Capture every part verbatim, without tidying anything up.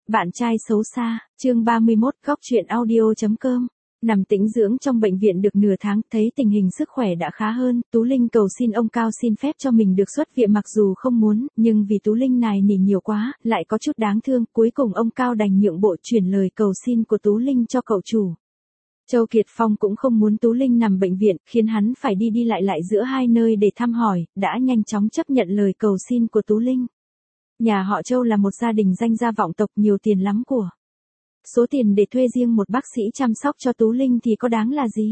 Bạn trai xấu xa, chương ba mươi mốt, góc truyện audio chấm com. Nằm tĩnh dưỡng trong bệnh viện được nửa tháng, thấy tình hình sức khỏe đã khá hơn, Tú Linh cầu xin ông Cao xin phép cho mình được xuất viện mặc dù không muốn, nhưng vì Tú Linh nài nỉ nhiều quá, lại có chút đáng thương, cuối cùng ông Cao đành nhượng bộ chuyển lời cầu xin của Tú Linh cho cậu chủ. Châu Kiệt Phong cũng không muốn Tú Linh nằm bệnh viện, khiến hắn phải đi đi lại lại giữa hai nơi để thăm hỏi, đã nhanh chóng chấp nhận lời cầu xin của Tú Linh. Nhà họ Châu là một gia đình danh gia vọng tộc, nhiều tiền lắm của. Số tiền để thuê riêng một bác sĩ chăm sóc cho Tú Linh thì có đáng là gì?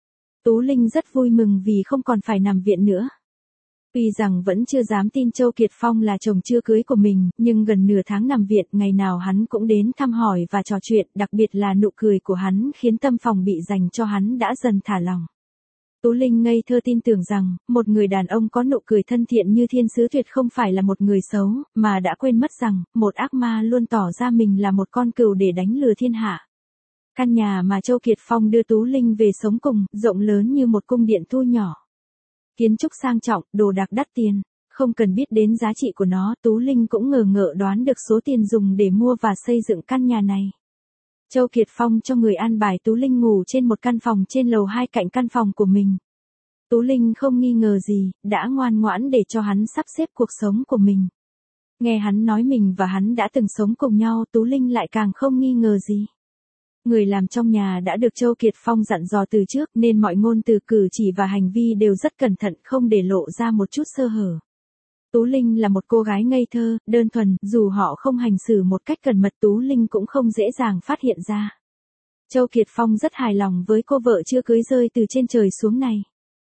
Tú Linh rất vui mừng vì không còn phải nằm viện nữa. Tuy rằng vẫn chưa dám tin Châu Kiệt Phong là chồng chưa cưới của mình, nhưng gần nửa tháng nằm viện, ngày nào hắn cũng đến thăm hỏi và trò chuyện, đặc biệt là nụ cười của hắn khiến tâm phòng bị dành cho hắn đã dần thả lỏng. Tú Linh ngây thơ tin tưởng rằng, một người đàn ông có nụ cười thân thiện như thiên sứ tuyệt không phải là một người xấu, mà đã quên mất rằng, một ác ma luôn tỏ ra mình là một con cừu để đánh lừa thiên hạ. Căn nhà mà Châu Kiệt Phong đưa Tú Linh về sống cùng, rộng lớn như một cung điện thu nhỏ. Kiến trúc sang trọng, đồ đạc đắt tiền, không cần biết đến giá trị của nó, Tú Linh cũng ngờ ngợ đoán được số tiền dùng để mua và xây dựng căn nhà này. Châu Kiệt Phong cho người an bài Tú Linh ngủ trên một căn phòng trên lầu hai cạnh căn phòng của mình. Tú Linh không nghi ngờ gì, đã ngoan ngoãn để cho hắn sắp xếp cuộc sống của mình. Nghe hắn nói mình và hắn đã từng sống cùng nhau, Tú Linh lại càng không nghi ngờ gì. Người làm trong nhà đã được Châu Kiệt Phong dặn dò từ trước nên mọi ngôn từ cử chỉ và hành vi đều rất cẩn thận, không để lộ ra một chút sơ hở. Tú Linh là một cô gái ngây thơ, đơn thuần, dù họ không hành xử một cách cẩn mật Tú Linh cũng không dễ dàng phát hiện ra. Châu Kiệt Phong rất hài lòng với cô vợ chưa cưới rơi từ trên trời xuống này.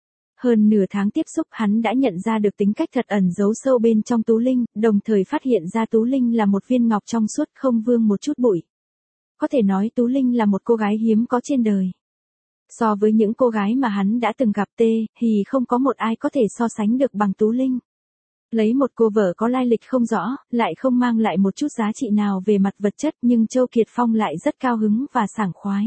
Hơn nửa tháng tiếp xúc hắn đã nhận ra được tính cách thật ẩn giấu sâu bên trong Tú Linh, đồng thời phát hiện ra Tú Linh là một viên ngọc trong suốt không vương một chút bụi. Có thể nói Tú Linh là một cô gái hiếm có trên đời. So với những cô gái mà hắn đã từng gặp tê, thì không có một ai có thể so sánh được bằng Tú Linh. Lấy một cô vợ có lai lịch không rõ, lại không mang lại một chút giá trị nào về mặt vật chất nhưng Châu Kiệt Phong lại rất cao hứng và sảng khoái.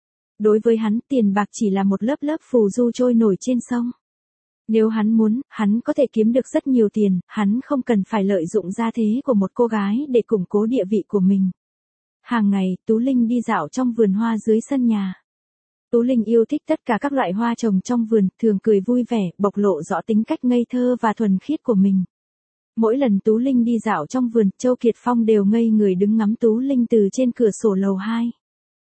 Đối với hắn, tiền bạc chỉ là một lớp lớp phù du trôi nổi trên sông. Nếu hắn muốn, hắn có thể kiếm được rất nhiều tiền, hắn không cần phải lợi dụng gia thế của một cô gái để củng cố địa vị của mình. Hàng ngày, Tú Linh đi dạo trong vườn hoa dưới sân nhà. Tú Linh yêu thích tất cả các loại hoa trồng trong vườn, thường cười vui vẻ, bộc lộ rõ tính cách ngây thơ và thuần khiết của mình. Mỗi lần Tú Linh đi dạo trong vườn, Châu Kiệt Phong đều ngây người đứng ngắm Tú Linh từ trên cửa sổ lầu hai.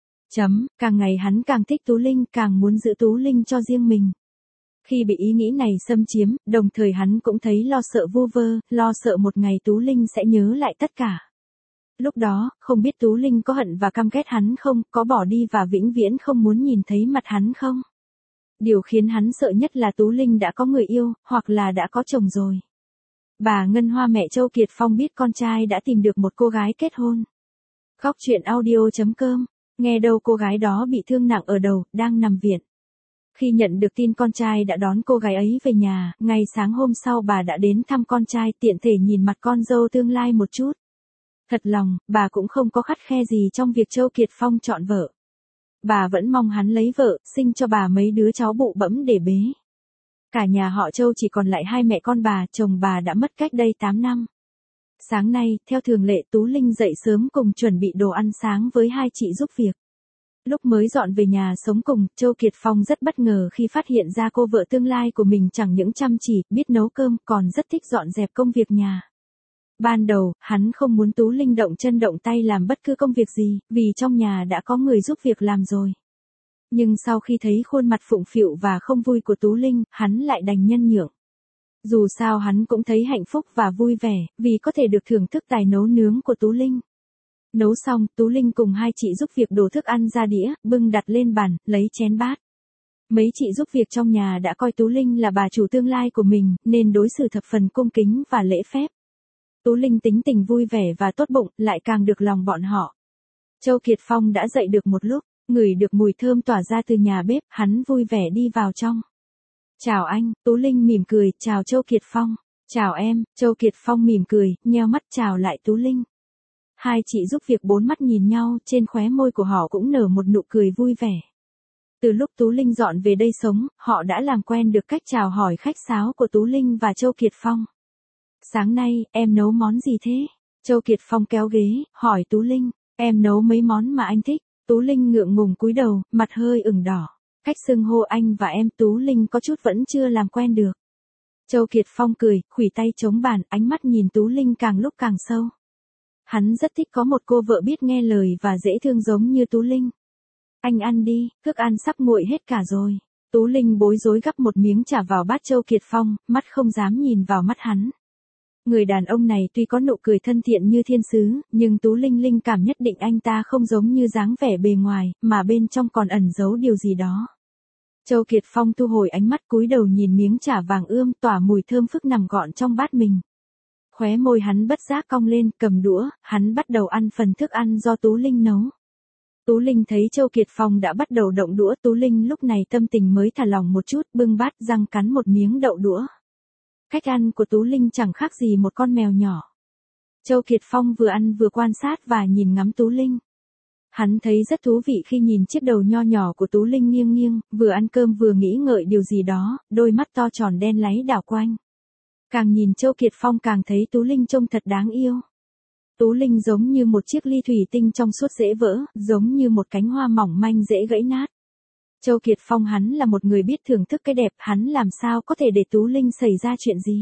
Chấm, càng ngày hắn càng thích Tú Linh, càng muốn giữ Tú Linh cho riêng mình. Khi bị ý nghĩ này xâm chiếm, đồng thời hắn cũng thấy lo sợ vu vơ, lo sợ một ngày Tú Linh sẽ nhớ lại tất cả. Lúc đó, không biết Tú Linh có hận và căm ghét hắn không, có bỏ đi và vĩnh viễn không muốn nhìn thấy mặt hắn không. Điều khiến hắn sợ nhất là Tú Linh đã có người yêu, hoặc là đã có chồng rồi. Bà Ngân Hoa mẹ Châu Kiệt Phong biết con trai đã tìm được một cô gái kết hôn. Góc truyện audio chấm com, nghe đâu cô gái đó bị thương nặng ở đầu, đang nằm viện. Khi nhận được tin con trai đã đón cô gái ấy về nhà, ngay sáng hôm sau bà đã đến thăm con trai tiện thể nhìn mặt con dâu tương lai một chút. Thật lòng, bà cũng không có khắt khe gì trong việc Châu Kiệt Phong chọn vợ. Bà vẫn mong hắn lấy vợ, sinh cho bà mấy đứa cháu bụ bẫm để bế. Cả nhà họ Châu chỉ còn lại hai mẹ con bà, chồng bà đã mất cách đây tám năm. Sáng nay, theo thường lệ Tú Linh dậy sớm cùng chuẩn bị đồ ăn sáng với hai chị giúp việc. Lúc mới dọn về nhà sống cùng, Châu Kiệt Phong rất bất ngờ khi phát hiện ra cô vợ tương lai của mình chẳng những chăm chỉ, biết nấu cơm, còn rất thích dọn dẹp công việc nhà. Ban đầu, hắn không muốn Tú Linh động chân động tay làm bất cứ công việc gì, vì trong nhà đã có người giúp việc làm rồi. Nhưng sau khi thấy khuôn mặt phụng phịu và không vui của Tú Linh, hắn lại đành nhân nhượng. Dù sao hắn cũng thấy hạnh phúc và vui vẻ, vì có thể được thưởng thức tài nấu nướng của Tú Linh. Nấu xong, Tú Linh cùng hai chị giúp việc đổ thức ăn ra đĩa, bưng đặt lên bàn, lấy chén bát. Mấy chị giúp việc trong nhà đã coi Tú Linh là bà chủ tương lai của mình, nên đối xử thập phần cung kính và lễ phép. Tú Linh tính tình vui vẻ và tốt bụng, lại càng được lòng bọn họ. Châu Kiệt Phong đã dậy được một lúc, ngửi được mùi thơm tỏa ra từ nhà bếp, hắn vui vẻ đi vào trong. Chào anh, Tú Linh mỉm cười, chào Châu Kiệt Phong. Chào em, Châu Kiệt Phong mỉm cười, nheo mắt chào lại Tú Linh. Hai chị giúp việc bốn mắt nhìn nhau, trên khóe môi của họ cũng nở một nụ cười vui vẻ. Từ lúc Tú Linh dọn về đây sống, họ đã làm quen được cách chào hỏi khách sáo của Tú Linh và Châu Kiệt Phong. Sáng nay, em nấu món gì thế? Châu Kiệt Phong kéo ghế, hỏi Tú Linh. Em nấu mấy món mà anh thích. Tú Linh ngượng ngùng cúi đầu, mặt hơi ửng đỏ. Cách xưng hô anh và em Tú Linh có chút vẫn chưa làm quen được. Châu Kiệt Phong cười, khuỷu tay chống bàn, ánh mắt nhìn Tú Linh càng lúc càng sâu. Hắn rất thích có một cô vợ biết nghe lời và dễ thương giống như Tú Linh. Anh ăn đi, thức ăn sắp nguội hết cả rồi. Tú Linh bối rối gắp một miếng chả vào bát Châu Kiệt Phong, mắt không dám nhìn vào mắt hắn. Người đàn ông này tuy có nụ cười thân thiện như thiên sứ, nhưng Tú Linh linh cảm nhất định anh ta không giống như dáng vẻ bề ngoài, mà bên trong còn ẩn giấu điều gì đó. Châu Kiệt Phong thu hồi ánh mắt cúi đầu nhìn miếng chả vàng ươm tỏa mùi thơm phức nằm gọn trong bát mình. Khóe môi hắn bất giác cong lên, cầm đũa, hắn bắt đầu ăn phần thức ăn do Tú Linh nấu. Tú Linh thấy Châu Kiệt Phong đã bắt đầu động đũa, Tú Linh lúc này tâm tình mới thả lỏng một chút, bưng bát răng cắn một miếng đậu đũa. Cách ăn của Tú Linh chẳng khác gì một con mèo nhỏ. Châu Kiệt Phong vừa ăn vừa quan sát và nhìn ngắm Tú Linh. Hắn thấy rất thú vị khi nhìn chiếc đầu nho nhỏ của Tú Linh nghiêng nghiêng, vừa ăn cơm vừa nghĩ ngợi điều gì đó, đôi mắt to tròn đen láy đảo quanh. Càng nhìn Châu Kiệt Phong càng thấy Tú Linh trông thật đáng yêu. Tú Linh giống như một chiếc ly thủy tinh trong suốt dễ vỡ, giống như một cánh hoa mỏng manh dễ gãy nát. Châu Kiệt Phong hắn là một người biết thưởng thức cái đẹp, hắn làm sao có thể để Tú Linh xảy ra chuyện gì.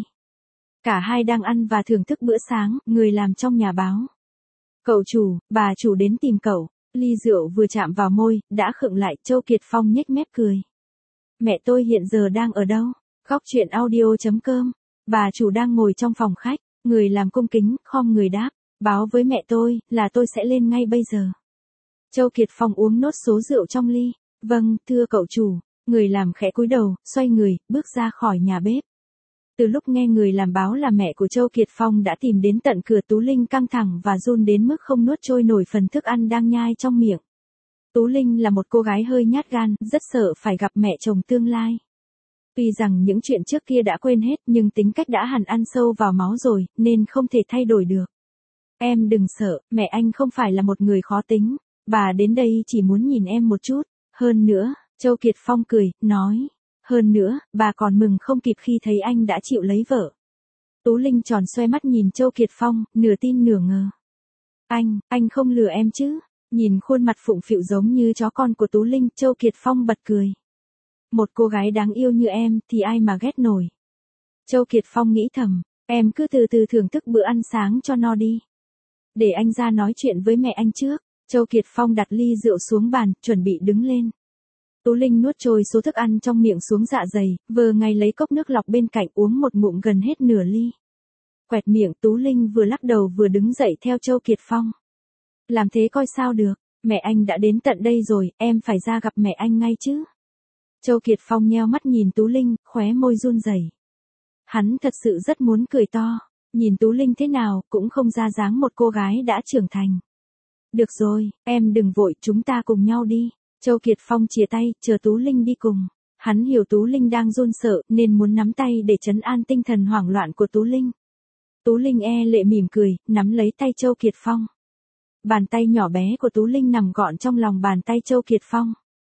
Cả hai đang ăn và thưởng thức bữa sáng, người làm trong nhà báo. Cậu chủ, bà chủ đến tìm cậu. Ly rượu vừa chạm vào môi, đã khựng lại, Châu Kiệt Phong nhếch mép cười. Mẹ tôi hiện giờ đang ở đâu? Góc truyện audio chấm com. Bà chủ đang ngồi trong phòng khách, người làm cung kính, khom người đáp. Báo với mẹ tôi, là tôi sẽ lên ngay bây giờ. Châu Kiệt Phong uống nốt số rượu trong ly. Vâng, thưa cậu chủ. Người làm khẽ cúi đầu, xoay người, bước ra khỏi nhà bếp. Từ lúc nghe người làm báo là mẹ của Châu Kiệt Phong đã tìm đến tận cửa, Tú Linh căng thẳng và run đến mức không nuốt trôi nổi phần thức ăn đang nhai trong miệng. Tú Linh là một cô gái hơi nhát gan, rất sợ phải gặp mẹ chồng tương lai. Tuy rằng những chuyện trước kia đã quên hết nhưng tính cách đã hẳn ăn sâu vào máu rồi, nên không thể thay đổi được. Em đừng sợ, mẹ anh không phải là một người khó tính. Bà đến đây chỉ muốn nhìn em một chút. Hơn nữa, Châu Kiệt Phong cười, nói. Hơn nữa, bà còn mừng không kịp khi thấy anh đã chịu lấy vợ. Tú Linh tròn xoe mắt nhìn Châu Kiệt Phong, nửa tin nửa ngờ. Anh, anh không lừa em chứ? Nhìn khuôn mặt phụng phịu giống như chó con của Tú Linh, Châu Kiệt Phong bật cười. Một cô gái đáng yêu như em thì ai mà ghét nổi. Châu Kiệt Phong nghĩ thầm, em cứ từ từ thưởng thức bữa ăn sáng cho no đi. Để anh ra nói chuyện với mẹ anh trước. Châu Kiệt Phong đặt ly rượu xuống bàn, chuẩn bị đứng lên. Tú Linh nuốt trôi số thức ăn trong miệng xuống dạ dày, vờ ngay lấy cốc nước lọc bên cạnh uống một ngụm gần hết nửa ly. Quẹt miệng, Tú Linh vừa lắc đầu vừa đứng dậy theo Châu Kiệt Phong. Làm thế coi sao được, mẹ anh đã đến tận đây rồi, em phải ra gặp mẹ anh ngay chứ. Châu Kiệt Phong nheo mắt nhìn Tú Linh, khóe môi run rẩy. Hắn thật sự rất muốn cười to, nhìn Tú Linh thế nào cũng không ra dáng một cô gái đã trưởng thành. Được rồi, em đừng vội, chúng ta cùng nhau đi. Châu Kiệt Phong chìa tay, chờ Tú Linh đi cùng. Hắn hiểu Tú Linh đang run sợ, nên muốn nắm tay để trấn an tinh thần hoảng loạn của Tú Linh. Tú Linh e lệ mỉm cười, nắm lấy tay Châu Kiệt Phong. Bàn tay nhỏ bé của Tú Linh nằm gọn trong lòng bàn tay Châu Kiệt Phong.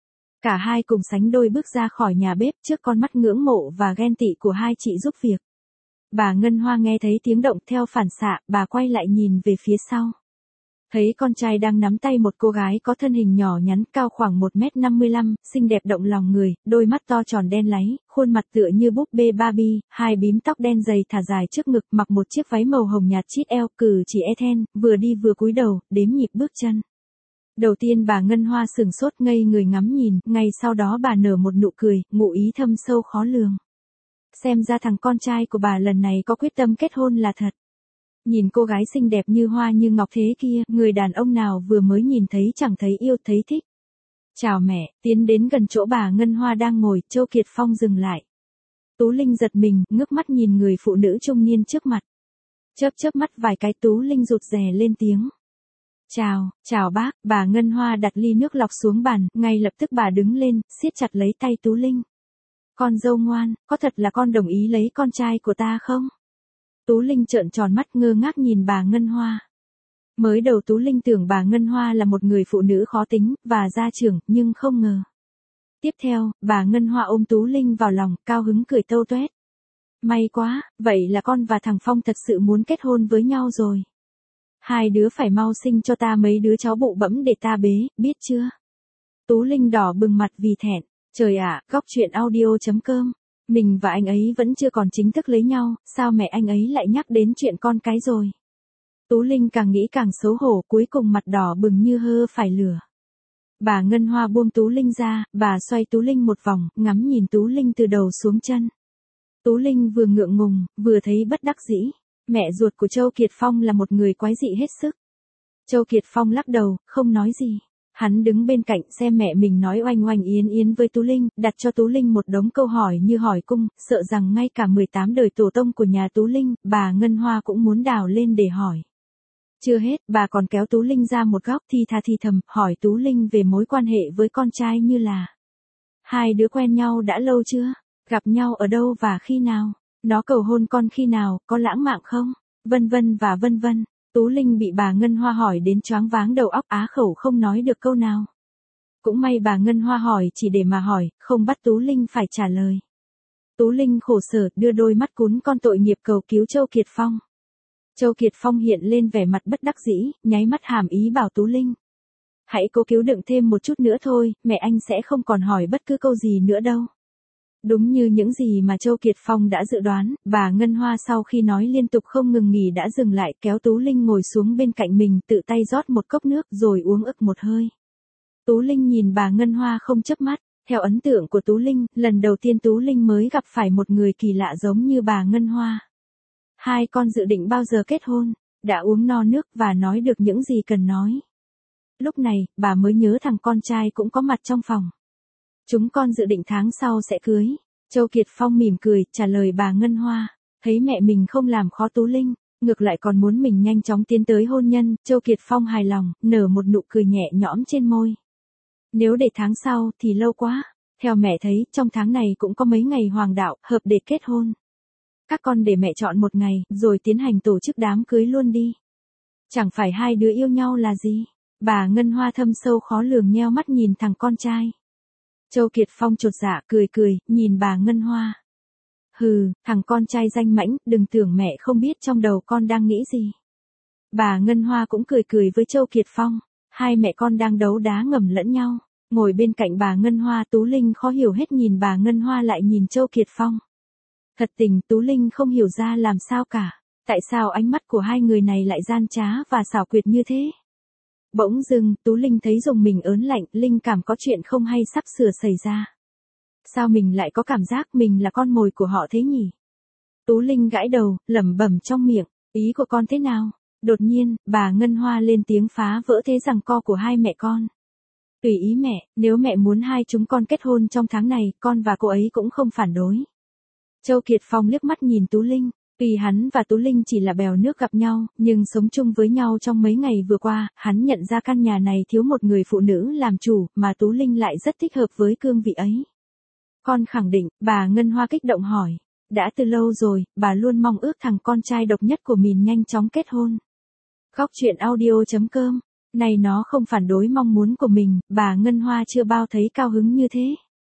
Cả hai cùng sánh đôi bước ra khỏi nhà bếp trước con mắt ngưỡng mộ và ghen tị của hai chị giúp việc. Bà Ngân Hoa nghe thấy tiếng động theo phản xạ, bà quay lại nhìn về phía sau. Thấy con trai đang nắm tay một cô gái có thân hình nhỏ nhắn cao khoảng một mét năm mươi lăm, xinh đẹp động lòng người, đôi mắt to tròn đen láy, khuôn mặt tựa như búp bê Barbie, hai bím tóc đen dày thả dài trước ngực, mặc một chiếc váy màu hồng nhạt chít eo, cử chỉ e thẹn, vừa đi vừa cúi đầu, đếm nhịp bước chân. Đầu tiên bà Ngân Hoa sừng sốt ngây người ngắm nhìn, ngay sau đó bà nở một nụ cười, ngụ ý thâm sâu khó lường. Xem ra thằng con trai của bà lần này có quyết tâm kết hôn là thật. Nhìn cô gái xinh đẹp như hoa như ngọc thế kia, người đàn ông nào vừa mới nhìn thấy chẳng thấy yêu thấy thích. Chào mẹ, tiến đến gần chỗ bà Ngân Hoa đang ngồi, Châu Kiệt Phong dừng lại. Tú Linh giật mình, ngước mắt nhìn người phụ nữ trung niên trước mặt. Chớp chớp mắt vài cái, Tú Linh rụt rè lên tiếng. Chào, chào bác, bà Ngân Hoa đặt ly nước lọc xuống bàn, ngay lập tức bà đứng lên, siết chặt lấy tay Tú Linh. Con dâu ngoan, có thật là con đồng ý lấy con trai của ta không? Tú Linh trợn tròn mắt ngơ ngác nhìn bà Ngân Hoa. Mới đầu Tú Linh tưởng bà Ngân Hoa là một người phụ nữ khó tính, và gia trưởng, nhưng không ngờ. Tiếp theo, bà Ngân Hoa ôm Tú Linh vào lòng, cao hứng cười tâu tuét. May quá, vậy là con và thằng Phong thật sự muốn kết hôn với nhau rồi. Hai đứa phải mau sinh cho ta mấy đứa cháu bụ bẫm để ta bế, biết chưa? Tú Linh đỏ bừng mặt vì thẹn. Trời ạ, góc chuyện audio.com. Mình và anh ấy vẫn chưa còn chính thức lấy nhau, sao mẹ anh ấy lại nhắc đến chuyện con cái rồi? Tú Linh càng nghĩ càng xấu hổ, cuối cùng mặt đỏ bừng như hơ phải lửa. Bà Ngân Hoa buông Tú Linh ra, bà xoay Tú Linh một vòng, ngắm nhìn Tú Linh từ đầu xuống chân. Tú Linh vừa ngượng ngùng, vừa thấy bất đắc dĩ. Mẹ ruột của Châu Kiệt Phong là một người quái dị hết sức. Châu Kiệt Phong lắc đầu, không nói gì. Hắn đứng bên cạnh xem mẹ mình nói oanh oanh yến yến với Tú Linh, đặt cho Tú Linh một đống câu hỏi như hỏi cung, sợ rằng ngay cả mười tám đời tổ tông của nhà Tú Linh, bà Ngân Hoa cũng muốn đào lên để hỏi. Chưa hết, bà còn kéo Tú Linh ra một góc thi tha thi thầm, hỏi Tú Linh về mối quan hệ với con trai như là: hai đứa quen nhau đã lâu chưa? Gặp nhau ở đâu và khi nào? Nó cầu hôn con khi nào, có lãng mạn không? Vân vân và vân vân. Tú Linh bị bà Ngân Hoa hỏi đến choáng váng đầu óc, á khẩu không nói được câu nào. Cũng may bà Ngân Hoa hỏi chỉ để mà hỏi, không bắt Tú Linh phải trả lời. Tú Linh khổ sở đưa đôi mắt cún con tội nghiệp cầu cứu Châu Kiệt Phong. Châu Kiệt Phong hiện lên vẻ mặt bất đắc dĩ, nháy mắt hàm ý bảo Tú Linh: hãy cố cứu đựng thêm một chút nữa thôi, mẹ anh sẽ không còn hỏi bất cứ câu gì nữa đâu. Đúng như những gì mà Châu Kiệt Phong đã dự đoán, bà Ngân Hoa sau khi nói liên tục không ngừng nghỉ đã dừng lại, kéo Tú Linh ngồi xuống bên cạnh mình, tự tay rót một cốc nước rồi uống ực một hơi. Tú Linh nhìn bà Ngân Hoa không chớp mắt. Theo ấn tượng của Tú Linh, lần đầu tiên Tú Linh mới gặp phải một người kỳ lạ giống như bà Ngân Hoa. Hai con dự định bao giờ kết hôn, đã uống no nước và nói được những gì cần nói. Lúc này, bà mới nhớ thằng con trai cũng có mặt trong phòng. Chúng con dự định tháng sau sẽ cưới. Châu Kiệt Phong mỉm cười, trả lời bà Ngân Hoa. Thấy mẹ mình không làm khó Tú Linh, ngược lại còn muốn mình nhanh chóng tiến tới hôn nhân, Châu Kiệt Phong hài lòng, nở một nụ cười nhẹ nhõm trên môi. Nếu để tháng sau thì lâu quá. Theo mẹ thấy, trong tháng này cũng có mấy ngày hoàng đạo, hợp để kết hôn. Các con để mẹ chọn một ngày, rồi tiến hành tổ chức đám cưới luôn đi. Chẳng phải hai đứa yêu nhau là gì? Bà Ngân Hoa thâm sâu khó lường nheo mắt nhìn thằng con trai. Châu Kiệt Phong chột dạ cười cười, nhìn bà Ngân Hoa. Hừ, thằng con trai danh mãnh, đừng tưởng mẹ không biết trong đầu con đang nghĩ gì. Bà Ngân Hoa cũng cười cười với Châu Kiệt Phong. Hai mẹ con đang đấu đá ngầm lẫn nhau. Ngồi bên cạnh bà Ngân Hoa, Tú Linh khó hiểu hết nhìn bà Ngân Hoa lại nhìn Châu Kiệt Phong. Thật tình Tú Linh không hiểu ra làm sao cả. Tại sao ánh mắt của hai người này lại gian trá và xảo quyệt như thế? Bỗng dưng, Tú Linh thấy rùng mình ớn lạnh, linh cảm có chuyện không hay sắp sửa xảy ra. Sao mình lại có cảm giác mình là con mồi của họ thế nhỉ? Tú Linh gãi đầu, lẩm bẩm trong miệng, ý của con thế nào? Đột nhiên, bà Ngân Hoa lên tiếng phá vỡ thế giằng co của hai mẹ con. Tùy ý mẹ, nếu mẹ muốn hai chúng con kết hôn trong tháng này, con và cô ấy cũng không phản đối. Châu Kiệt Phong liếc mắt nhìn Tú Linh. Tuy hắn và Tú Linh chỉ là bèo nước gặp nhau, nhưng sống chung với nhau trong mấy ngày vừa qua, hắn nhận ra căn nhà này thiếu một người phụ nữ làm chủ, mà Tú Linh lại rất thích hợp với cương vị ấy. Con khẳng định, bà Ngân Hoa kích động hỏi. Đã từ lâu rồi, bà luôn mong ước thằng con trai độc nhất của mình nhanh chóng kết hôn. Góc chuyện audio.com. Này nó không phản đối mong muốn của mình, bà Ngân Hoa chưa bao thấy cao hứng như thế.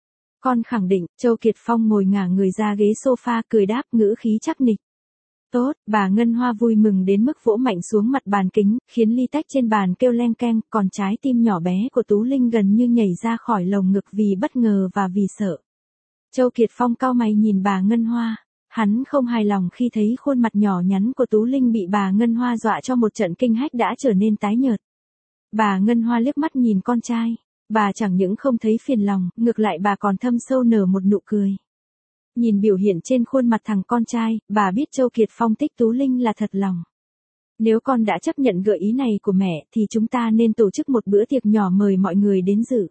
Con khẳng định, Châu Kiệt Phong ngồi ngả người ra ghế sofa cười đáp ngữ khí chắc nịch. Tốt, bà Ngân Hoa vui mừng đến mức vỗ mạnh xuống mặt bàn kính, khiến ly tách trên bàn kêu leng keng, còn trái tim nhỏ bé của Tú Linh gần như nhảy ra khỏi lồng ngực vì bất ngờ và vì sợ. Châu Kiệt Phong cau mày nhìn bà Ngân Hoa. Hắn không hài lòng khi thấy khuôn mặt nhỏ nhắn của Tú Linh bị bà Ngân Hoa dọa cho một trận kinh hách đã trở nên tái nhợt. Bà Ngân Hoa liếc mắt nhìn con trai. Bà chẳng những không thấy phiền lòng, ngược lại bà còn thâm sâu nở một nụ cười. Nhìn biểu hiện trên khuôn mặt thằng con trai, bà biết Châu Kiệt Phong thích Tú Linh là thật lòng. Nếu con đã chấp nhận gợi ý này của mẹ thì chúng ta nên tổ chức một bữa tiệc nhỏ mời mọi người đến dự.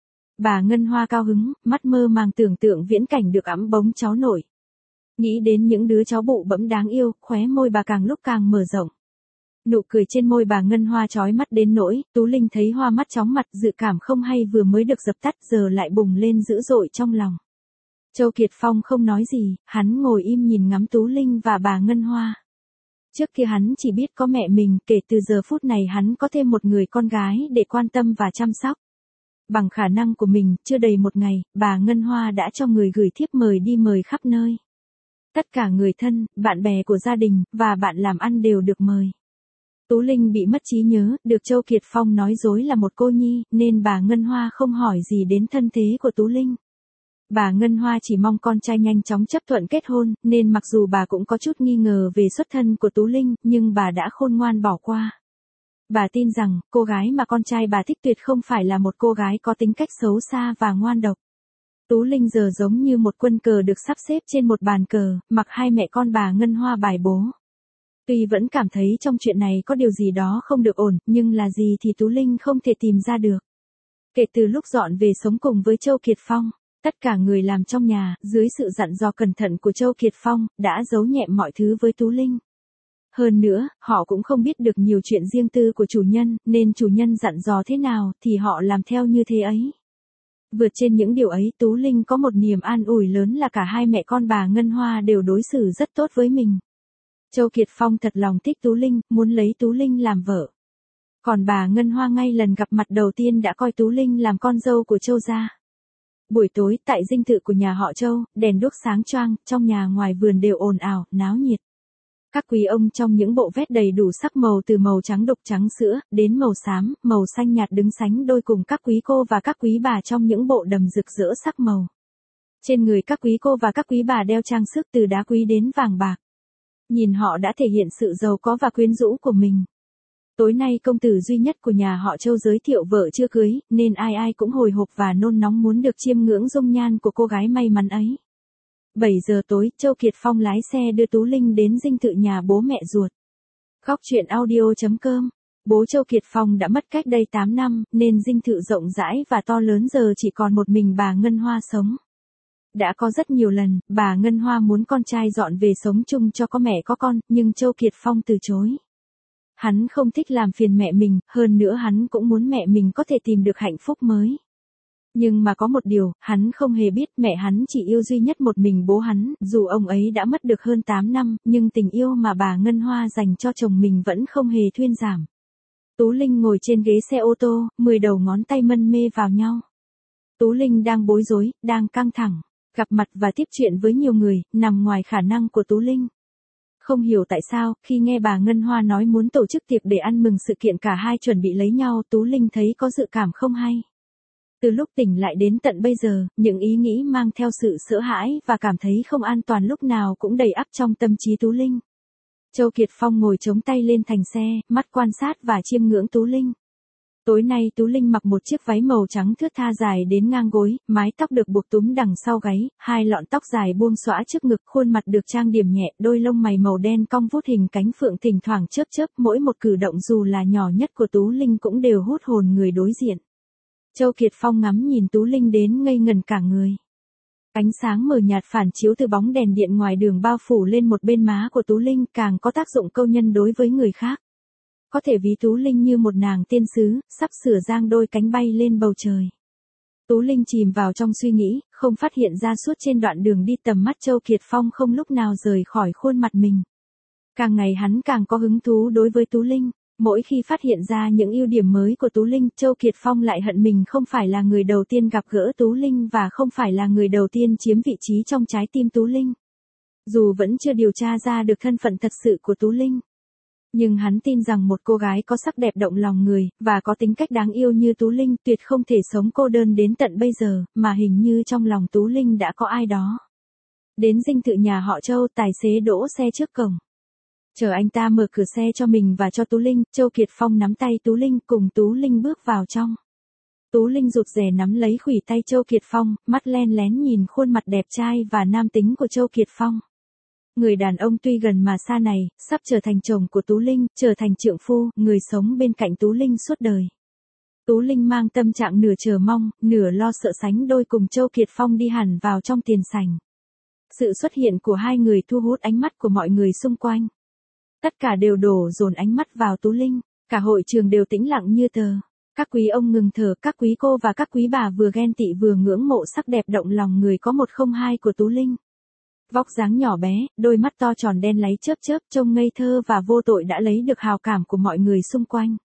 Bà Ngân Hoa cao hứng, mắt mơ màng tưởng tượng viễn cảnh được ẵm bống cháu nội. Nghĩ đến những đứa cháu bụ bẫm đáng yêu, khóe môi bà càng lúc càng mở rộng. Nụ cười trên môi bà Ngân Hoa chói mắt đến nỗi, Tú Linh thấy hoa mắt chóng mặt, dự cảm không hay vừa mới được dập tắt giờ lại bùng lên dữ dội trong lòng. Châu Kiệt Phong không nói gì, hắn ngồi im nhìn ngắm Tú Linh và bà Ngân Hoa. Trước kia hắn chỉ biết có mẹ mình, kể từ giờ phút này hắn có thêm một người con gái để quan tâm và chăm sóc. Bằng khả năng của mình, chưa đầy một ngày, bà Ngân Hoa đã cho người gửi thiếp mời đi mời khắp nơi. Tất cả người thân, bạn bè của gia đình, và bạn làm ăn đều được mời. Tú Linh bị mất trí nhớ, được Châu Kiệt Phong nói dối là một cô nhi, nên bà Ngân Hoa không hỏi gì đến thân thế của Tú Linh. Bà Ngân Hoa chỉ mong con trai nhanh chóng chấp thuận kết hôn, nên mặc dù bà cũng có chút nghi ngờ về xuất thân của Tú Linh, nhưng bà đã khôn ngoan bỏ qua. Bà tin rằng, cô gái mà con trai bà thích tuyệt không phải là một cô gái có tính cách xấu xa và ngoan độc. Tú Linh giờ giống như một quân cờ được sắp xếp trên một bàn cờ, mặc hai mẹ con bà Ngân Hoa bài bố. Tuy vẫn cảm thấy trong chuyện này có điều gì đó không được ổn, nhưng là gì thì Tú Linh không thể tìm ra được. Kể từ lúc dọn về sống cùng với Châu Kiệt Phong, tất cả người làm trong nhà, dưới sự dặn dò cẩn thận của Châu Kiệt Phong, đã giấu nhẹm mọi thứ với Tú Linh. Hơn nữa, họ cũng không biết được nhiều chuyện riêng tư của chủ nhân, nên chủ nhân dặn dò thế nào, thì họ làm theo như thế ấy. Vượt trên những điều ấy, Tú Linh có một niềm an ủi lớn là cả hai mẹ con bà Ngân Hoa đều đối xử rất tốt với mình. Châu Kiệt Phong thật lòng thích Tú Linh, muốn lấy Tú Linh làm vợ. Còn bà Ngân Hoa ngay lần gặp mặt đầu tiên đã coi Tú Linh làm con dâu của Châu gia. Buổi tối, tại dinh thự của nhà họ Châu, đèn đuốc sáng choang, trong nhà ngoài vườn đều ồn ào, náo nhiệt. Các quý ông trong những bộ vest đầy đủ sắc màu từ màu trắng đục trắng sữa, đến màu xám, màu xanh nhạt đứng sánh đôi cùng các quý cô và các quý bà trong những bộ đầm rực rỡ sắc màu. Trên người các quý cô và các quý bà đeo trang sức từ đá quý đến vàng bạc. Nhìn họ đã thể hiện sự giàu có và quyến rũ của mình. Tối nay công tử duy nhất của nhà họ Châu giới thiệu vợ chưa cưới, nên ai ai cũng hồi hộp và nôn nóng muốn được chiêm ngưỡng dung nhan của cô gái may mắn ấy. bảy giờ tối, Châu Kiệt Phong lái xe đưa Tú Linh đến dinh thự nhà bố mẹ ruột. Góc truyện audio chấm com. Bố Châu Kiệt Phong đã mất cách đây tám năm, nên dinh thự rộng rãi và to lớn giờ chỉ còn một mình bà Ngân Hoa sống. Đã có rất nhiều lần, bà Ngân Hoa muốn con trai dọn về sống chung cho có mẹ có con, nhưng Châu Kiệt Phong từ chối. Hắn không thích làm phiền mẹ mình, hơn nữa hắn cũng muốn mẹ mình có thể tìm được hạnh phúc mới. Nhưng mà có một điều, hắn không hề biết mẹ hắn chỉ yêu duy nhất một mình bố hắn, dù ông ấy đã mất được hơn tám năm, nhưng tình yêu mà bà Ngân Hoa dành cho chồng mình vẫn không hề thuyên giảm. Tú Linh ngồi trên ghế xe ô tô, mười đầu ngón tay mân mê vào nhau. Tú Linh đang bối rối, đang căng thẳng, gặp mặt và tiếp chuyện với nhiều người, nằm ngoài khả năng của Tú Linh. Không hiểu tại sao, khi nghe bà Ngân Hoa nói muốn tổ chức tiệc để ăn mừng sự kiện cả hai chuẩn bị lấy nhau, Tú Linh thấy có dự cảm không hay. Từ lúc tỉnh lại đến tận bây giờ, những ý nghĩ mang theo sự sợ hãi và cảm thấy không an toàn lúc nào cũng đầy ắp trong tâm trí Tú Linh. Châu Kiệt Phong ngồi chống tay lên thành xe, mắt quan sát và chiêm ngưỡng Tú Linh. Tối nay Tú Linh mặc một chiếc váy màu trắng thướt tha dài đến ngang gối, mái tóc được buộc túm đằng sau gáy, hai lọn tóc dài buông xõa trước ngực, khuôn mặt được trang điểm nhẹ, đôi lông mày màu đen cong vút hình cánh phượng thỉnh thoảng chớp chớp, mỗi một cử động dù là nhỏ nhất của Tú Linh cũng đều hút hồn người đối diện. Châu Kiệt Phong ngắm nhìn Tú Linh đến ngây ngần cả người. Ánh sáng mờ nhạt phản chiếu từ bóng đèn điện ngoài đường bao phủ lên một bên má của Tú Linh, càng có tác dụng câu nhân đối với người khác. Có thể ví Tú Linh như một nàng tiên sứ, sắp sửa giang đôi cánh bay lên bầu trời. Tú Linh chìm vào trong suy nghĩ, không phát hiện ra suốt trên đoạn đường đi tầm mắt Châu Kiệt Phong không lúc nào rời khỏi khuôn mặt mình. Càng ngày hắn càng có hứng thú đối với Tú Linh. Mỗi khi phát hiện ra những ưu điểm mới của Tú Linh, Châu Kiệt Phong lại hận mình không phải là người đầu tiên gặp gỡ Tú Linh và không phải là người đầu tiên chiếm vị trí trong trái tim Tú Linh. Dù vẫn chưa điều tra ra được thân phận thật sự của Tú Linh, nhưng hắn tin rằng một cô gái có sắc đẹp động lòng người, và có tính cách đáng yêu như Tú Linh tuyệt không thể sống cô đơn đến tận bây giờ, mà hình như trong lòng Tú Linh đã có ai đó. Đến dinh thự nhà họ Châu, tài xế đỗ xe trước cổng. Chờ anh ta mở cửa xe cho mình và cho Tú Linh, Châu Kiệt Phong nắm tay Tú Linh cùng Tú Linh bước vào trong. Tú Linh rụt rè nắm lấy khuỷu tay Châu Kiệt Phong, mắt len lén nhìn khuôn mặt đẹp trai và nam tính của Châu Kiệt Phong. Người đàn ông tuy gần mà xa này, sắp trở thành chồng của Tú Linh, trở thành trượng phu, người sống bên cạnh Tú Linh suốt đời. Tú Linh mang tâm trạng nửa chờ mong, nửa lo sợ sánh đôi cùng Châu Kiệt Phong đi hẳn vào trong tiền sảnh. Sự xuất hiện của hai người thu hút ánh mắt của mọi người xung quanh. Tất cả đều đổ dồn ánh mắt vào Tú Linh, cả hội trường đều tĩnh lặng như tờ. Các quý ông ngừng thở, các quý cô và các quý bà vừa ghen tị vừa ngưỡng mộ sắc đẹp động lòng người có một không hai của Tú Linh. Vóc dáng nhỏ bé, đôi mắt to tròn đen láy chớp chớp, trông ngây thơ và vô tội đã lấy được hào cảm của mọi người xung quanh.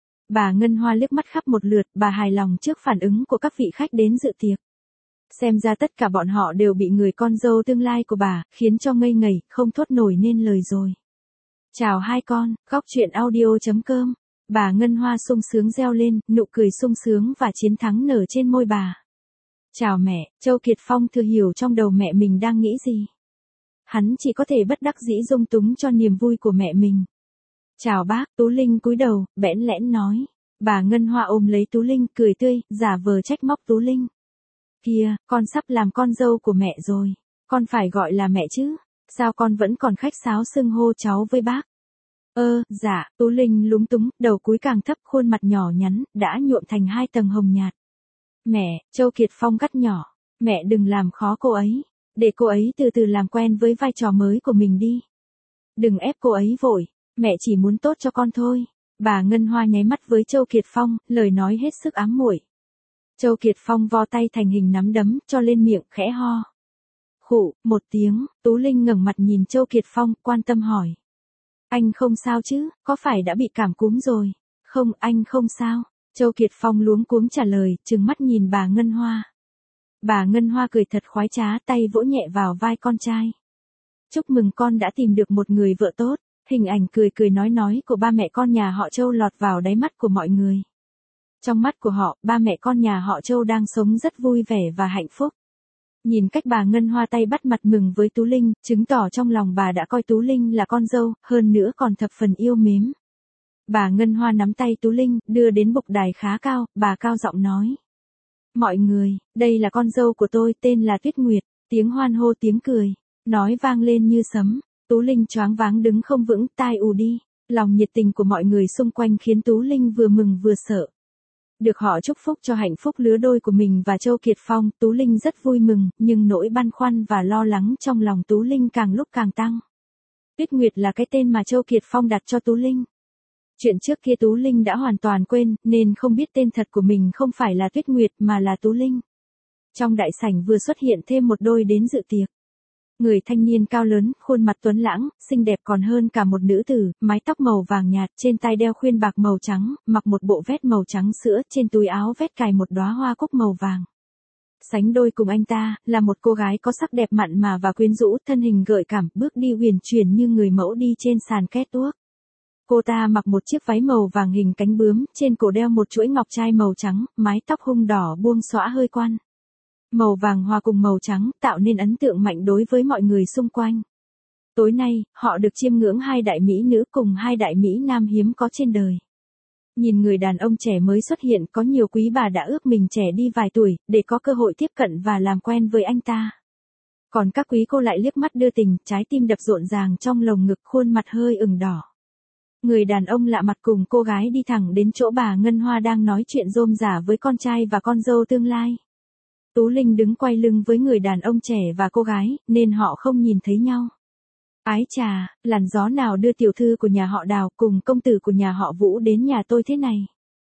Bà Ngân Hoa liếc mắt khắp một lượt, bà hài lòng trước phản ứng của các vị khách đến dự tiệc. Xem ra tất cả bọn họ đều bị người con dâu tương lai của bà khiến cho ngây ngây, không thốt nổi nên lời rồi. Chào hai con, góc truyện audio.com. Bà Ngân Hoa sung sướng reo lên, nụ cười sung sướng và chiến thắng nở trên môi bà. Chào mẹ, Châu Kiệt Phong thừa hiểu trong đầu mẹ mình đang nghĩ gì. Hắn chỉ có thể bất đắc dĩ dung túng cho niềm vui của mẹ mình. Chào bác, Tú Linh cúi đầu, bẽn lẽn nói. Bà Ngân Hoa ôm lấy Tú Linh, cười tươi, giả vờ trách móc Tú Linh. Kìa, con sắp làm con dâu của mẹ rồi. Con phải gọi là mẹ chứ. Sao con vẫn còn khách sáo xưng hô cháu với bác? Ơ, dạ, Tú Linh lúng túng, đầu cúi càng thấp, khuôn mặt nhỏ nhắn, đã nhuộm thành hai tầng hồng nhạt. Mẹ, Châu Kiệt Phong gắt nhỏ, mẹ đừng làm khó cô ấy, để cô ấy từ từ làm quen với vai trò mới của mình đi. Đừng ép cô ấy vội, mẹ chỉ muốn tốt cho con thôi. Bà Ngân Hoa nháy mắt với Châu Kiệt Phong, lời nói hết sức ám muội. Châu Kiệt Phong vo tay thành hình nắm đấm, cho lên miệng, khẽ ho. Khụ, một tiếng, Tú Linh ngẩng mặt nhìn Châu Kiệt Phong, quan tâm hỏi. Anh không sao chứ, có phải đã bị cảm cúm rồi? Không, anh không sao. Châu Kiệt Phong luống cuống trả lời, trừng mắt nhìn bà Ngân Hoa. Bà Ngân Hoa cười thật khoái trá, tay vỗ nhẹ vào vai con trai. Chúc mừng con đã tìm được một người vợ tốt. Hình ảnh cười cười nói nói của ba mẹ con nhà họ Châu lọt vào đáy mắt của mọi người. Trong mắt của họ, ba mẹ con nhà họ Châu đang sống rất vui vẻ và hạnh phúc. Nhìn cách bà Ngân Hoa tay bắt mặt mừng với Tú Linh, chứng tỏ trong lòng bà đã coi Tú Linh là con dâu, hơn nữa còn thập phần yêu mến. Bà Ngân Hoa nắm tay Tú Linh, đưa đến bục đài khá cao, bà cao giọng nói. Mọi người, đây là con dâu của tôi, tên là Tuyết Nguyệt. Tiếng hoan hô tiếng cười, nói vang lên như sấm. Tú Linh choáng váng đứng không vững, tai ù đi. Lòng nhiệt tình của mọi người xung quanh khiến Tú Linh vừa mừng vừa sợ. Được họ chúc phúc cho hạnh phúc lứa đôi của mình và Châu Kiệt Phong, Tú Linh rất vui mừng, nhưng nỗi băn khoăn và lo lắng trong lòng Tú Linh càng lúc càng tăng. Tuyết Nguyệt là cái tên mà Châu Kiệt Phong đặt cho Tú Linh. Chuyện trước kia Tú Linh đã hoàn toàn quên, nên không biết tên thật của mình không phải là Tuyết Nguyệt mà là Tú Linh. Trong đại sảnh vừa xuất hiện thêm một đôi đến dự tiệc. Người thanh niên cao lớn, khuôn mặt tuấn lãng, xinh đẹp còn hơn cả một nữ tử, mái tóc màu vàng nhạt, trên tai đeo khuyên bạc màu trắng, mặc một bộ vest màu trắng sữa, trên túi áo vest cài một đóa hoa cúc màu vàng. Sánh đôi cùng anh ta, là một cô gái có sắc đẹp mặn mà và quyến rũ, thân hình gợi cảm, bước đi huyền chuyển như người mẫu đi trên sàn catwalk. Cô ta mặc một chiếc váy màu vàng hình cánh bướm, trên cổ đeo một chuỗi ngọc trai màu trắng, mái tóc hung đỏ buông xõa hơi quăn. Màu vàng hòa cùng màu trắng tạo nên ấn tượng mạnh đối với mọi người xung quanh. Tối nay, họ được chiêm ngưỡng hai đại mỹ nữ cùng hai đại mỹ nam hiếm có trên đời. Nhìn người đàn ông trẻ mới xuất hiện, có nhiều quý bà đã ước mình trẻ đi vài tuổi, để có cơ hội tiếp cận và làm quen với anh ta. Còn các quý cô lại liếc mắt đưa tình, trái tim đập rộn ràng trong lồng ngực, khuôn mặt hơi ửng đỏ. Người đàn ông lạ mặt cùng cô gái đi thẳng đến chỗ bà Ngân Hoa đang nói chuyện rôm rả với con trai và con dâu tương lai. Tú Linh đứng quay lưng với người đàn ông trẻ và cô gái, nên họ không nhìn thấy nhau. Ái chà, làn gió nào đưa tiểu thư của nhà họ Đào cùng công tử của nhà họ Vũ đến nhà tôi thế này?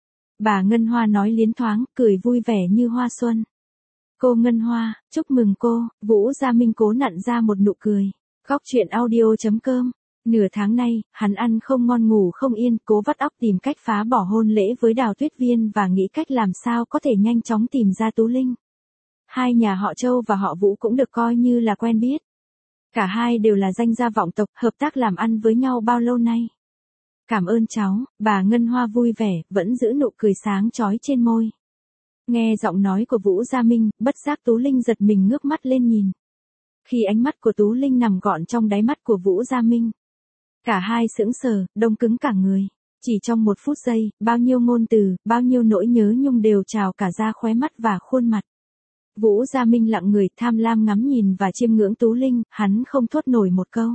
Bà Ngân Hoa nói liến thoáng, cười vui vẻ như hoa xuân. Cô Ngân Hoa, chúc mừng cô. Vũ Gia Minh cố nặn ra một nụ cười. Góc truyện audio.com. Nửa tháng nay, hắn ăn không ngon ngủ không yên, cố vắt óc tìm cách phá bỏ hôn lễ với Đào Tuyết Viên và nghĩ cách làm sao có thể nhanh chóng tìm ra Tú Linh. Hai nhà họ Châu và họ Vũ cũng được coi như là quen biết. Cả hai đều là danh gia vọng tộc, hợp tác làm ăn với nhau bao lâu nay. Cảm ơn cháu, bà Ngân Hoa vui vẻ, vẫn giữ nụ cười sáng chói trên môi. Nghe giọng nói của Vũ Gia Minh, bất giác Tú Linh giật mình ngước mắt lên nhìn. Khi ánh mắt của Tú Linh nằm gọn trong đáy mắt của Vũ Gia Minh. Cả hai sững sờ, đông cứng cả người. Chỉ trong một phút giây, bao nhiêu ngôn từ, bao nhiêu nỗi nhớ nhung đều trào cả ra khóe mắt và khuôn mặt. Vũ Gia Minh lặng người, tham lam ngắm nhìn và chiêm ngưỡng Tú Linh, hắn không thốt nổi một câu.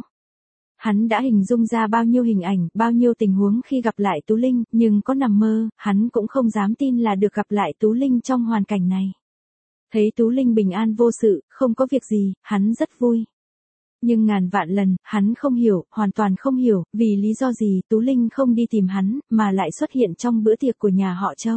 Hắn đã hình dung ra bao nhiêu hình ảnh, bao nhiêu tình huống khi gặp lại Tú Linh, nhưng có nằm mơ, hắn cũng không dám tin là được gặp lại Tú Linh trong hoàn cảnh này. Thấy Tú Linh bình an vô sự, không có việc gì, hắn rất vui. Nhưng ngàn vạn lần, hắn không hiểu, hoàn toàn không hiểu, vì lý do gì Tú Linh không đi tìm hắn, mà lại xuất hiện trong bữa tiệc của nhà họ Châu.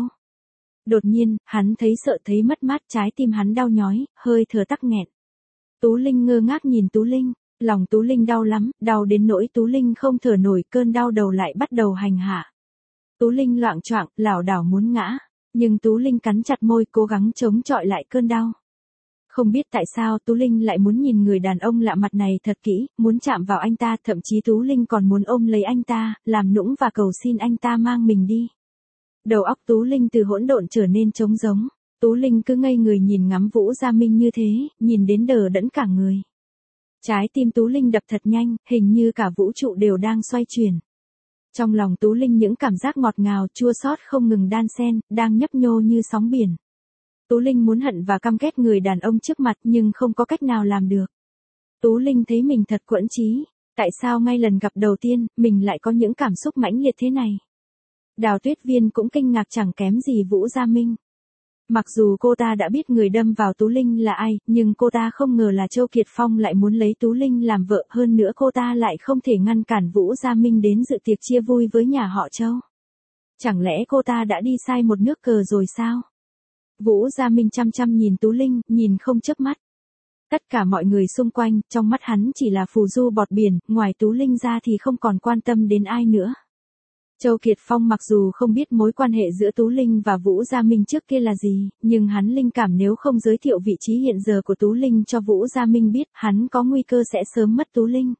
Đột nhiên, hắn thấy sợ thấy mất mát, trái tim hắn đau nhói, hơi thở tắc nghẹn. Tú Linh ngơ ngác nhìn Tú Linh, lòng Tú Linh đau lắm, đau đến nỗi Tú Linh không thở nổi, cơn đau đầu lại bắt đầu hành hạ. Tú Linh loạng choạng, lảo đảo muốn ngã, nhưng Tú Linh cắn chặt môi cố gắng chống chọi lại cơn đau. Không biết tại sao Tú Linh lại muốn nhìn người đàn ông lạ mặt này thật kỹ, muốn chạm vào anh ta, thậm chí Tú Linh còn muốn ôm lấy anh ta, làm nũng và cầu xin anh ta mang mình đi. Đầu óc Tú Linh từ hỗn độn trở nên trống rỗng. Tú Linh cứ ngây người nhìn ngắm Vũ Gia Minh như thế, nhìn đến đờ đẫn cả người. Trái tim Tú Linh đập thật nhanh, hình như cả vũ trụ đều đang xoay chuyển. Trong lòng Tú Linh những cảm giác ngọt ngào, chua xót không ngừng đan xen, đang nhấp nhô như sóng biển. Tú Linh muốn hận và căm ghét người đàn ông trước mặt nhưng không có cách nào làm được. Tú Linh thấy mình thật quẫn trí. Tại sao ngay lần gặp đầu tiên, mình lại có những cảm xúc mãnh liệt thế này? Đào Tuyết Viên cũng kinh ngạc chẳng kém gì Vũ Gia Minh. Mặc dù cô ta đã biết người đâm vào Tú Linh là ai, nhưng cô ta không ngờ là Châu Kiệt Phong lại muốn lấy Tú Linh làm vợ, hơn nữa cô ta lại không thể ngăn cản Vũ Gia Minh đến dự tiệc chia vui với nhà họ Châu. Chẳng lẽ cô ta đã đi sai một nước cờ rồi sao? Vũ Gia Minh chăm chăm nhìn Tú Linh, nhìn không chớp mắt. Tất cả mọi người xung quanh, trong mắt hắn chỉ là phù du bọt biển, ngoài Tú Linh ra thì không còn quan tâm đến ai nữa. Châu Kiệt Phong mặc dù không biết mối quan hệ giữa Tú Linh và Vũ Gia Minh trước kia là gì, nhưng hắn linh cảm nếu không giới thiệu vị trí hiện giờ của Tú Linh cho Vũ Gia Minh biết, hắn có nguy cơ sẽ sớm mất Tú Linh.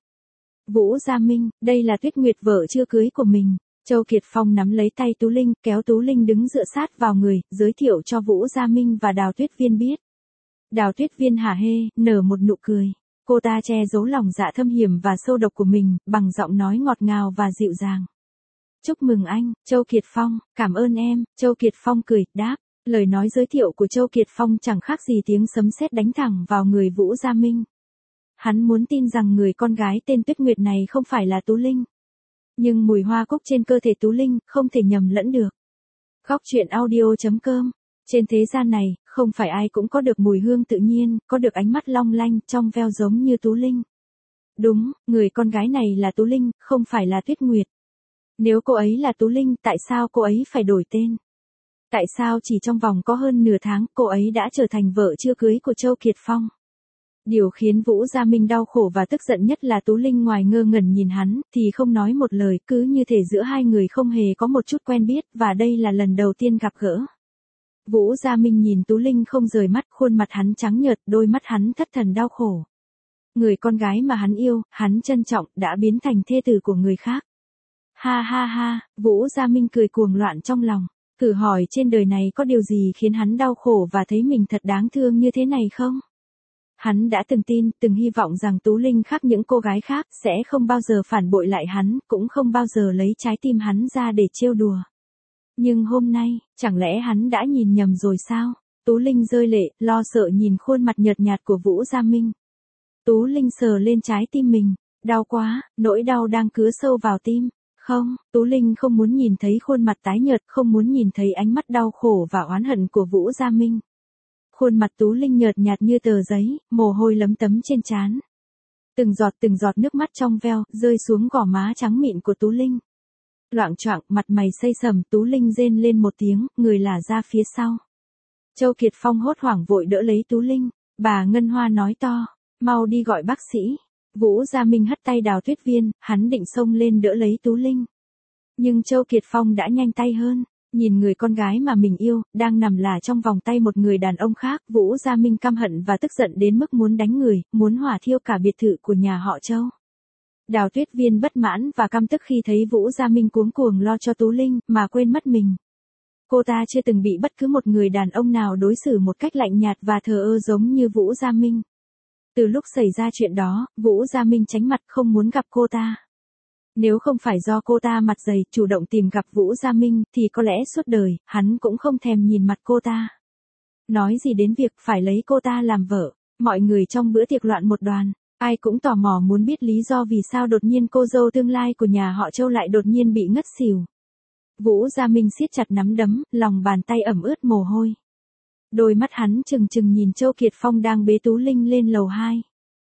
Vũ Gia Minh, đây là Tuyết Nguyệt vợ chưa cưới của mình. Châu Kiệt Phong nắm lấy tay Tú Linh, kéo Tú Linh đứng dựa sát vào người, giới thiệu cho Vũ Gia Minh và Đào Tuyết Viên biết. Đào Tuyết Viên hả hê, nở một nụ cười. Cô ta che giấu lòng dạ thâm hiểm và sâu độc của mình, bằng giọng nói ngọt ngào và dịu dàng. Chúc mừng anh, Châu Kiệt Phong, cảm ơn em. Châu Kiệt Phong cười, đáp. Lời nói giới thiệu của Châu Kiệt Phong chẳng khác gì tiếng sấm sét đánh thẳng vào người Vũ Gia Minh. Hắn muốn tin rằng người con gái tên Tuyết Nguyệt này không phải là Tú Linh. Nhưng mùi hoa cúc trên cơ thể Tú Linh không thể nhầm lẫn được. Góc truyện audio chấm com. Trên thế gian này, không phải ai cũng có được mùi hương tự nhiên, có được ánh mắt long lanh, trong veo giống như Tú Linh. Đúng, người con gái này là Tú Linh, không phải là Tuyết Nguyệt. Nếu cô ấy là Tú Linh, tại sao cô ấy phải đổi tên? Tại sao chỉ trong vòng có hơn nửa tháng, cô ấy đã trở thành vợ chưa cưới của Châu Kiệt Phong? Điều khiến Vũ Gia Minh đau khổ và tức giận nhất là Tú Linh ngoài ngơ ngẩn nhìn hắn, thì không nói một lời, cứ như thể giữa hai người không hề có một chút quen biết, và đây là lần đầu tiên gặp gỡ. Vũ Gia Minh nhìn Tú Linh không rời mắt, khuôn mặt hắn trắng nhợt, đôi mắt hắn thất thần đau khổ. Người con gái mà hắn yêu, hắn trân trọng, đã biến thành thê tử của người khác. Ha ha ha, Vũ Gia Minh cười cuồng loạn trong lòng. Thử hỏi trên đời này có điều gì khiến hắn đau khổ và thấy mình thật đáng thương như thế này không? Hắn đã từng tin, từng hy vọng rằng Tú Linh khác những cô gái khác, sẽ không bao giờ phản bội lại hắn, cũng không bao giờ lấy trái tim hắn ra để trêu đùa. Nhưng hôm nay, chẳng lẽ hắn đã nhìn nhầm rồi sao? Tú Linh rơi lệ, lo sợ nhìn khuôn mặt nhợt nhạt của Vũ Gia Minh. Tú Linh sờ lên trái tim mình. Đau quá, nỗi đau đang cứa sâu vào tim. Không, Tú Linh không muốn nhìn thấy khuôn mặt tái nhợt, không muốn nhìn thấy ánh mắt đau khổ và oán hận của Vũ Gia Minh. Khuôn mặt Tú Linh nhợt nhạt như tờ giấy, mồ hôi lấm tấm trên trán. Từng giọt từng giọt nước mắt trong veo, rơi xuống gò má trắng mịn của Tú Linh. Loạng choạng, mặt mày xây sầm, Tú Linh rên lên một tiếng, người lả ra phía sau. Châu Kiệt Phong hốt hoảng vội đỡ lấy Tú Linh. Bà Ngân Hoa nói to, mau đi gọi bác sĩ. Vũ Gia Minh hất tay Đào Tuyết Viên, hắn định xông lên đỡ lấy Tú Linh. Nhưng Châu Kiệt Phong đã nhanh tay hơn. Nhìn người con gái mà mình yêu, đang nằm lả trong vòng tay một người đàn ông khác, Vũ Gia Minh căm hận và tức giận đến mức muốn đánh người, muốn hỏa thiêu cả biệt thự của nhà họ Châu. Đào Tuyết Viên bất mãn và căm tức khi thấy Vũ Gia Minh cuống cuồng lo cho Tú Linh, mà quên mất mình. Cô ta chưa từng bị bất cứ một người đàn ông nào đối xử một cách lạnh nhạt và thờ ơ giống như Vũ Gia Minh. Từ lúc xảy ra chuyện đó, Vũ Gia Minh tránh mặt không muốn gặp cô ta. Nếu không phải do cô ta mặt dày, chủ động tìm gặp Vũ Gia Minh, thì có lẽ suốt đời, hắn cũng không thèm nhìn mặt cô ta. Nói gì đến việc phải lấy cô ta làm vợ, mọi người trong bữa tiệc loạn một đoàn, ai cũng tò mò muốn biết lý do vì sao đột nhiên cô dâu tương lai của nhà họ Châu lại đột nhiên bị ngất xỉu. Vũ Gia Minh siết chặt nắm đấm, lòng bàn tay ẩm ướt mồ hôi. Đôi mắt hắn trừng trừng nhìn Châu Kiệt Phong đang bế Tú Linh lên lầu hai.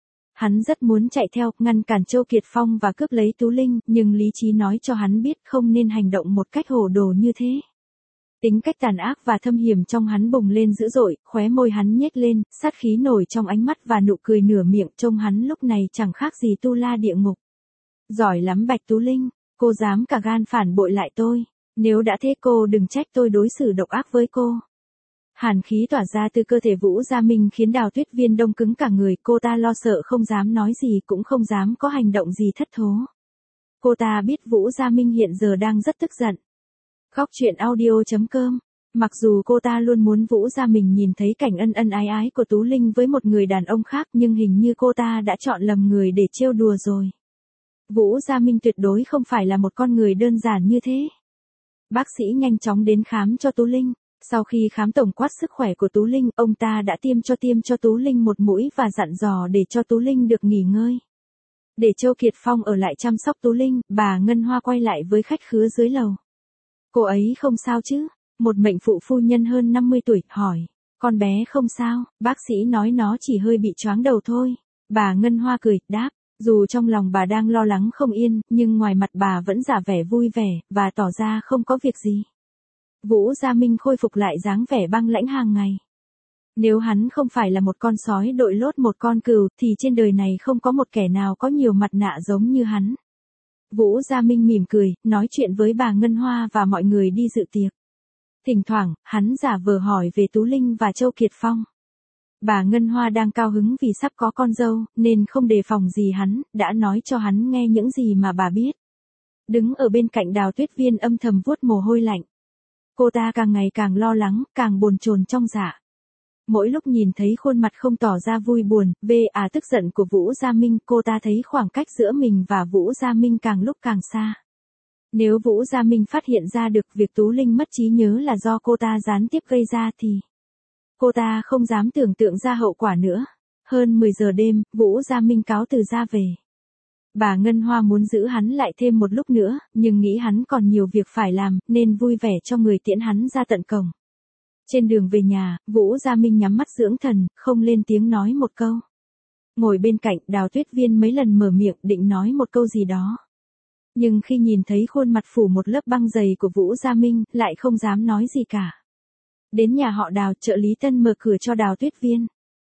Hắn rất muốn chạy theo, ngăn cản Châu Kiệt Phong và cướp lấy Tú Linh, nhưng lý trí nói cho hắn biết không nên hành động một cách hồ đồ như thế. Tính cách tàn ác và thâm hiểm trong hắn bùng lên dữ dội, khóe môi hắn nhếch lên, sát khí nổi trong ánh mắt và nụ cười nửa miệng, trông hắn lúc này chẳng khác gì tu la địa ngục. Giỏi lắm Bạch Tú Linh, cô dám cả gan phản bội lại tôi, nếu đã thế cô đừng trách tôi đối xử độc ác với cô. Hàn khí tỏa ra từ cơ thể Vũ Gia Minh khiến Đào Tuyết Viên đông cứng cả người, cô ta lo sợ không dám nói gì cũng không dám có hành động gì thất thố. Cô ta biết Vũ Gia Minh hiện giờ đang rất tức giận. Góc truyện audio chấm com. Mặc dù cô ta luôn muốn Vũ Gia Minh nhìn thấy cảnh ân ân ái ái của Tú Linh với một người đàn ông khác, nhưng hình như cô ta đã chọn lầm người để trêu đùa rồi. Vũ Gia Minh tuyệt đối không phải là một con người đơn giản như thế. Bác sĩ nhanh chóng đến khám cho Tú Linh. Sau khi khám tổng quát sức khỏe của Tú Linh, ông ta đã tiêm cho tiêm cho Tú Linh một mũi và dặn dò để cho Tú Linh được nghỉ ngơi. Để Châu Kiệt Phong ở lại chăm sóc Tú Linh, bà Ngân Hoa quay lại với khách khứa dưới lầu. Cô ấy không sao chứ? Một mệnh phụ phu nhân hơn năm mươi tuổi, hỏi. Con bé không sao, bác sĩ nói nó chỉ hơi bị choáng đầu thôi. Bà Ngân Hoa cười, đáp. Dù trong lòng bà đang lo lắng không yên, nhưng ngoài mặt bà vẫn giả vẻ vui vẻ, và tỏ ra không có việc gì. Vũ Gia Minh khôi phục lại dáng vẻ băng lãnh hàng ngày. Nếu hắn không phải là một con sói đội lốt một con cừu, thì trên đời này không có một kẻ nào có nhiều mặt nạ giống như hắn. Vũ Gia Minh mỉm cười, nói chuyện với bà Ngân Hoa và mọi người đi dự tiệc. Thỉnh thoảng, hắn giả vờ hỏi về Tú Linh và Châu Kiệt Phong. Bà Ngân Hoa đang cao hứng vì sắp có con dâu, nên không đề phòng gì hắn, đã nói cho hắn nghe những gì mà bà biết. Đứng ở bên cạnh Đào Tuyết Viên âm thầm vuốt mồ hôi lạnh. Cô ta càng ngày càng lo lắng, càng bồn chồn trong dạ. Mỗi lúc nhìn thấy khuôn mặt không tỏ ra vui buồn, về à tức giận của Vũ Gia Minh, cô ta thấy khoảng cách giữa mình và Vũ Gia Minh càng lúc càng xa. Nếu Vũ Gia Minh phát hiện ra được việc Tú Linh mất trí nhớ là do cô ta gián tiếp gây ra thì cô ta không dám tưởng tượng ra hậu quả nữa. Hơn mười giờ đêm, Vũ Gia Minh cáo từ ra về. Bà Ngân Hoa muốn giữ hắn lại thêm một lúc nữa, nhưng nghĩ hắn còn nhiều việc phải làm, nên vui vẻ cho người tiễn hắn ra tận cổng. Trên đường về nhà, Vũ Gia Minh nhắm mắt dưỡng thần, không lên tiếng nói một câu. Ngồi bên cạnh, Đào Tuyết Viên mấy lần mở miệng định nói một câu gì đó. Nhưng khi nhìn thấy khuôn mặt phủ một lớp băng dày của Vũ Gia Minh, lại không dám nói gì cả. Đến nhà họ Đào, trợ lý Tân mở cửa cho Đào Tuyết Viên.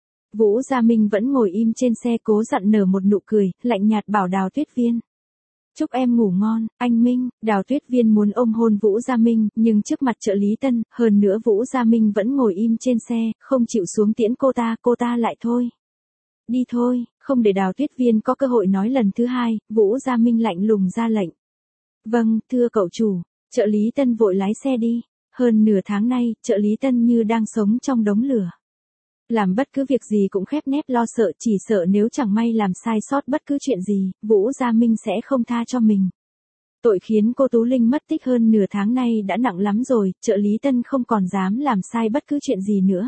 Vũ Gia Minh vẫn ngồi im trên xe cố dặn nở một nụ cười, lạnh nhạt bảo Đào Tuyết Viên. Chúc em ngủ ngon, anh Minh. Đào Tuyết Viên muốn ôm hôn Vũ Gia Minh, nhưng trước mặt trợ lý Tân, hơn nữa Vũ Gia Minh vẫn ngồi im trên xe, không chịu xuống tiễn cô ta, cô ta lại thôi. Đi thôi, không để Đào Tuyết Viên có cơ hội nói lần thứ hai, Vũ Gia Minh lạnh lùng ra lệnh. Vâng, thưa cậu chủ, trợ lý Tân vội lái xe đi. Hơn nửa tháng nay, trợ lý Tân như đang sống trong đống lửa. Làm bất cứ việc gì cũng khép nép lo sợ, chỉ sợ nếu chẳng may làm sai sót bất cứ chuyện gì, Vũ Gia Minh sẽ không tha cho mình. Tội khiến cô Tú Linh mất tích hơn nửa tháng nay đã nặng lắm rồi, trợ lý Tân không còn dám làm sai bất cứ chuyện gì nữa.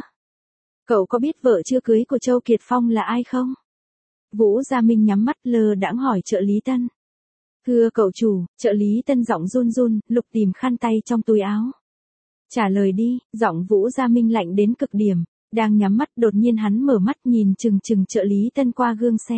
Cậu có biết vợ chưa cưới của Châu Kiệt Phong là ai không? Vũ Gia Minh nhắm mắt lơ đãng hỏi trợ lý Tân. Thưa cậu chủ, trợ lý Tân giọng run run, lục tìm khăn tay trong túi áo. Trả lời đi, giọng Vũ Gia Minh lạnh đến cực điểm. Đang nhắm mắt đột nhiên hắn mở mắt nhìn chừng chừng trợ lý Tân qua gương xe.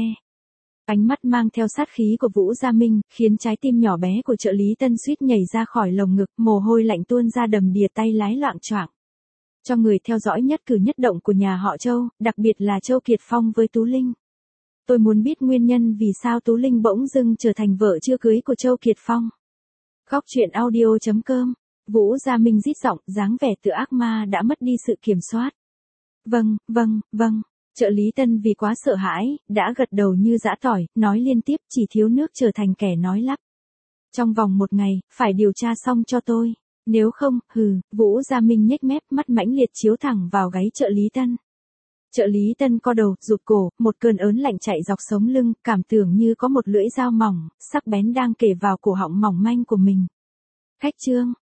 Ánh mắt mang theo sát khí của Vũ Gia Minh, khiến trái tim nhỏ bé của trợ lý Tân suýt nhảy ra khỏi lồng ngực, mồ hôi lạnh tuôn ra đầm đìa, tay lái loạng choạng. Cho người theo dõi nhất cử nhất động của nhà họ Châu, đặc biệt là Châu Kiệt Phong với Tú Linh. Tôi muốn biết nguyên nhân vì sao Tú Linh bỗng dưng trở thành vợ chưa cưới của Châu Kiệt Phong. Góc truyện audio chấm com. Vũ Gia Minh rít giọng, dáng vẻ tựa ác ma đã mất đi sự kiểm soát. Vâng, vâng, vâng. Trợ lý Tân vì quá sợ hãi, đã gật đầu như giã tỏi, nói liên tiếp, chỉ thiếu nước trở thành kẻ nói lắp. Trong vòng một ngày, phải điều tra xong cho tôi. Nếu không, hừ, Vũ Gia Minh nhếch mép, mắt mãnh liệt chiếu thẳng vào gáy trợ lý Tân. Trợ lý Tân co đầu, rụt cổ, một cơn ớn lạnh chạy dọc sống lưng, cảm tưởng như có một lưỡi dao mỏng, sắc bén đang kề vào cổ họng mỏng manh của mình. Khách trương,